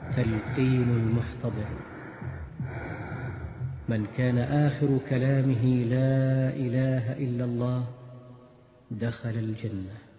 تلقين المحتضر: من كان آخر كلامه لا إله إلا الله دخل الجنة.